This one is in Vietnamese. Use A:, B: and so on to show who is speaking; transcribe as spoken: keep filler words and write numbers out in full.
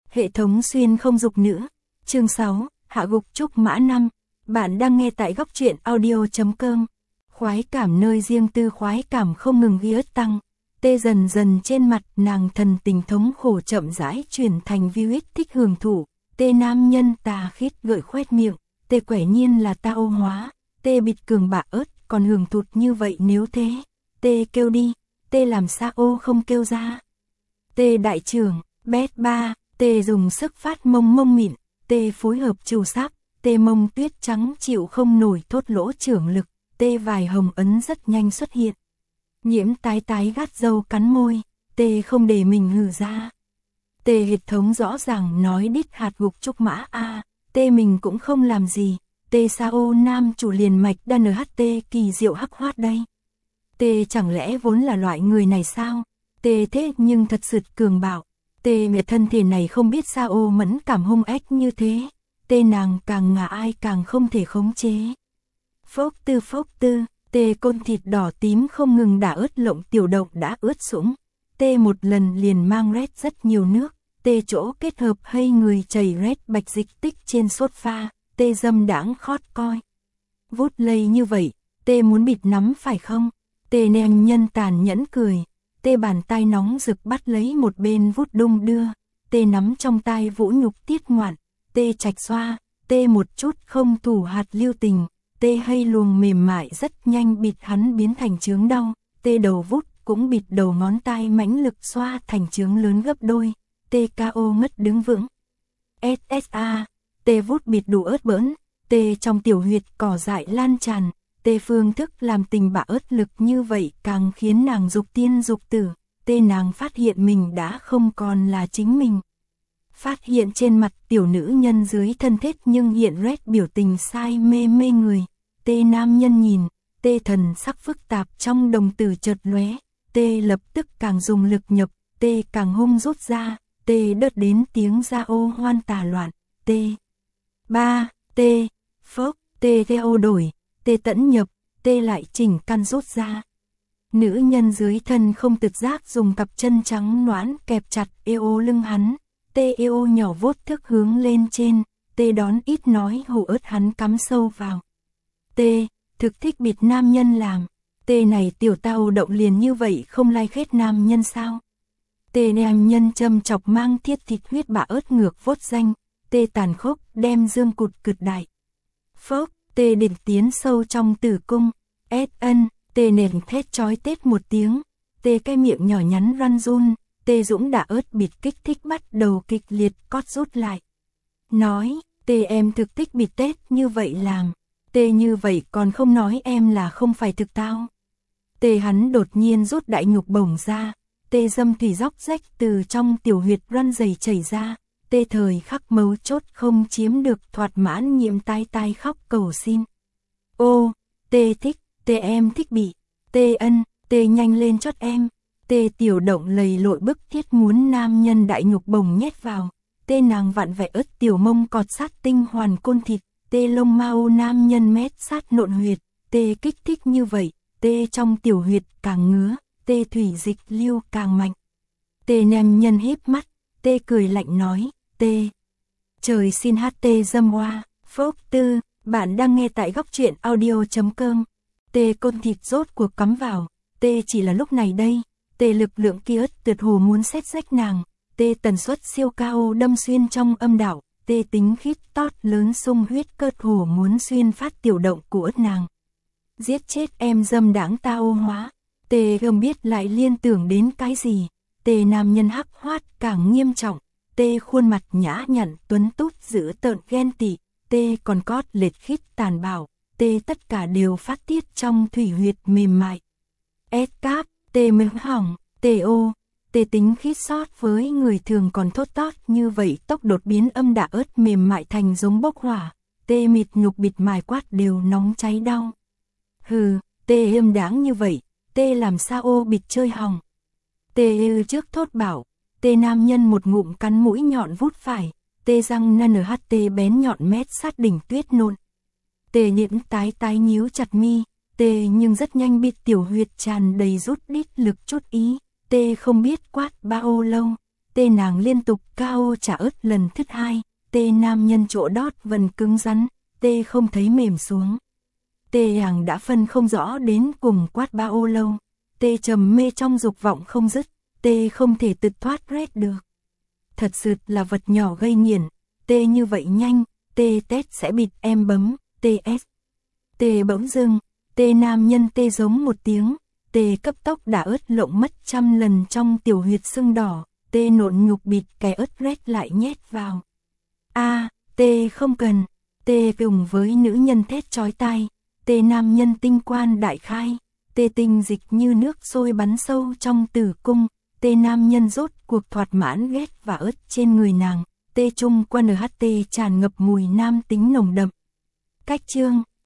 A: Hệ thống xuyên không dục nữ. Chương sáu, hạ gục trúc mã năm. Bạn đang nghe tại góc truyện audio chấm com. Khoái cảm nơi riêng tư, khoái cảm không ngừng ghi ớt tăng. Tê dần dần trên mặt nàng, thần tình thống khổ chậm rãi chuyển thành vi thích hưởng thụ. Tê nam nhân tà khít gợi khoét miệng. Tê quẻ nhiên là ta ô hóa. Tê bịt cường bạ ớt còn hưởng thụt như vậy nếu thế. Tê kêu đi. Tê làm sao ô không kêu ra. Tê đại trưởng, bét ba. Tê dùng sức phát mông mông mịn. Tê phối hợp trù sáp. Tê mông tuyết trắng chịu không nổi thốt lỗ trưởng lực. Tê vài hồng ấn rất nhanh xuất hiện. Nhiễm tái tái gắt dâu cắn môi. Tê không để mình hử ra. Tê hệ thống rõ ràng nói đít hạt gục trúc mã a. Tê mình cũng không làm gì. Tê sao nam chủ liền mạch đa en hát tê kỳ diệu hắc hoát đây. Tê chẳng lẽ vốn là loại người này sao? Tê thế nhưng thật sự cường bạo. Tê mẹ thân thể này không biết sao mẫn cảm hung ếch như thế. Tê nàng càng ngả ai càng không thể khống chế. Phốc tư phốc tư. Tê côn thịt đỏ tím không ngừng đả ướt lộng tiểu động đã ướt sũng. Tê một lần liền mang rét rất nhiều nước. Tê chỗ kết hợp hay người chảy rét bạch dịch tích trên sốt pha. Tê dâm đãng khót coi. Vút lây như vậy. Tê muốn bịt nắm phải không? Tê nèm nhân tàn nhẫn cười. Tê bàn tay nóng rực bắt lấy một bên vút đung đưa. Tê nắm trong tay vũ nhục tiết ngoạn. Tê chạch xoa. Tê một chút không thủ hạt lưu tình. Tê hay luồng mềm mại rất nhanh bịt hắn biến thành chướng đau. Tê đầu vút cũng bịt đầu ngón tay mãnh lực xoa thành chướng lớn gấp đôi. Tê ca o ngất đứng vững. ét ét a. Tê vút bịt đủ ớt bỡn. Tê trong tiểu huyệt cỏ dại lan tràn. Tê phương thức làm tình bạ ớt lực như vậy càng khiến nàng dục tiên dục tử. Tê nàng phát hiện mình đã không còn là chính mình. Phát hiện trên mặt tiểu nữ nhân dưới thân thiết nhưng hiện rét biểu tình sai mê mê người. Tê nam nhân nhìn. Tê thần sắc phức tạp trong đồng tử chợt lóe. Tê lập tức càng dùng lực nhập. Tê càng hung rút ra. Tê đớt đến tiếng ra ô hoan tà loạn. Tê ba. Tê phốc. Tê theo đổi. Tê tẫn nhập. Tê lại chỉnh căn rút ra. Nữ nhân dưới thân không tự giác dùng cặp chân trắng nõn kẹp chặt eo lưng hắn. Tê eo nhỏ vốt thức hướng lên trên. Tê đón ít nói hổ ớt hắn cắm sâu vào. Tê thực thích bịt nam nhân làm. Tê này tiểu tao động liền như vậy không lai khết nam nhân sao? Tê nam nhân châm chọc mang thiết thịt huyết bả ớt ngược vốt danh. Tê tàn khốc đem dương cụt cực đại. Phốc. Tê định tiến sâu trong tử cung. Ét ân. Tê nền thét chói tết một tiếng. Tê cái miệng nhỏ nhắn run run. Tê dũng đã ớt bịt kích thích bắt đầu kịch liệt cót rút lại. Nói. Tê em thực thích bịt tết như vậy làm. Tê như vậy còn không nói em là không phải thực tao. Tê hắn đột nhiên rút đại nhục bổng ra. Tê dâm thủy róc rách từ trong tiểu huyệt răn dày chảy ra. Tê thời khắc mấu chốt không chiếm được thoạt mãn nhiệm tai tai khóc cầu xin. Ô, tê thích, tê em thích bị. Tê ân, tê nhanh lên chót em. Tê tiểu động lầy lội bức thiết muốn nam nhân đại nhục bồng nhét vào. Tê nàng vặn vẹ ớt tiểu mông cọt sát tinh hoàn côn thịt. Tê lông mau nam nhân mét sát nộn huyệt. Tê kích thích như vậy. Tê trong tiểu huyệt càng ngứa. Tê thủy dịch lưu càng mạnh. Tê nam nhân híp mắt. Tê cười lạnh nói. Tê trời xin hát tê dâm hoa. Phốc tư. Bạn đang nghe tại góc truyện audio chấm com. Tê côn thịt rốt cuộc cắm vào. Tê chỉ là lúc này đây. Tê lực lượng kia ớt tuyệt hồ muốn xét rách nàng. Tê tần suất siêu cao đâm xuyên trong âm đạo. Tê tính khít tót lớn sung huyết cơn hồ muốn xuyên phát tiểu động của ớt nàng. Giết chết em dâm đãng ta ô hóa. Tê không biết lại liên tưởng đến cái gì. Tê nam nhân hắc hoát càng nghiêm trọng. Tê khuôn mặt nhã nhặn tuấn tút giữ tợn ghen tị. Tê còn cót lệch khít tàn bạo. Tê tất cả đều phát tiết trong thủy huyệt mềm mại. Ét cáp. Tê mềm hỏng. Tê ô. Tê tính khít sót với người thường còn thốt tót như vậy tốc đột biến âm đạ ớt mềm mại thành giống bốc hỏa. Tê mịt nhục bịt mài quát đều nóng cháy đau. Hừ. Tê êm đáng như vậy. Tê làm sao ô bịt chơi hỏng. Tê ư trước thốt bảo. Tê nam nhân một ngụm cắn mũi nhọn vút phải. Tê răng en hát tê bén nhọn mét sát đỉnh tuyết nôn. Tê nhiễm tái tái nhíu chặt mi. Tê nhưng rất nhanh bịt tiểu huyệt tràn đầy rút đít lực chút ý. Tê không biết quát bao lâu. tê nàng liên tục cao trả ớt lần thứ hai, tê nam nhân chỗ đót vần cứng rắn, tê không thấy mềm xuống. Tê nàng đã phân không rõ đến cùng quát bao lâu, tê trầm mê trong dục vọng không dứt, tê không thể tự thoát rét được. Thật sự là vật nhỏ gây nghiện, tê như vậy nhanh, tê tét sẽ bịt em bấm, tê ét. Tê bỗng dưng, tê nam nhân tê giống một tiếng, tê cấp tốc đã ớt lộng mất trăm lần trong tiểu huyệt sưng đỏ, tê nộn nhục bịt cái ớt rét lại nhét vào. A, tê không cần, tê cùng với nữ nhân thét chói tai, tê nam nhân tinh quan đại khai, tê tinh dịch như nước sôi bắn sâu trong tử cung, tê nam nhân rốt cuộc thoạt mãn ghét và ớt trên người nàng, tê trung quân ở hát tê tràn ngập mùi nam tính nồng đậm. Cách chương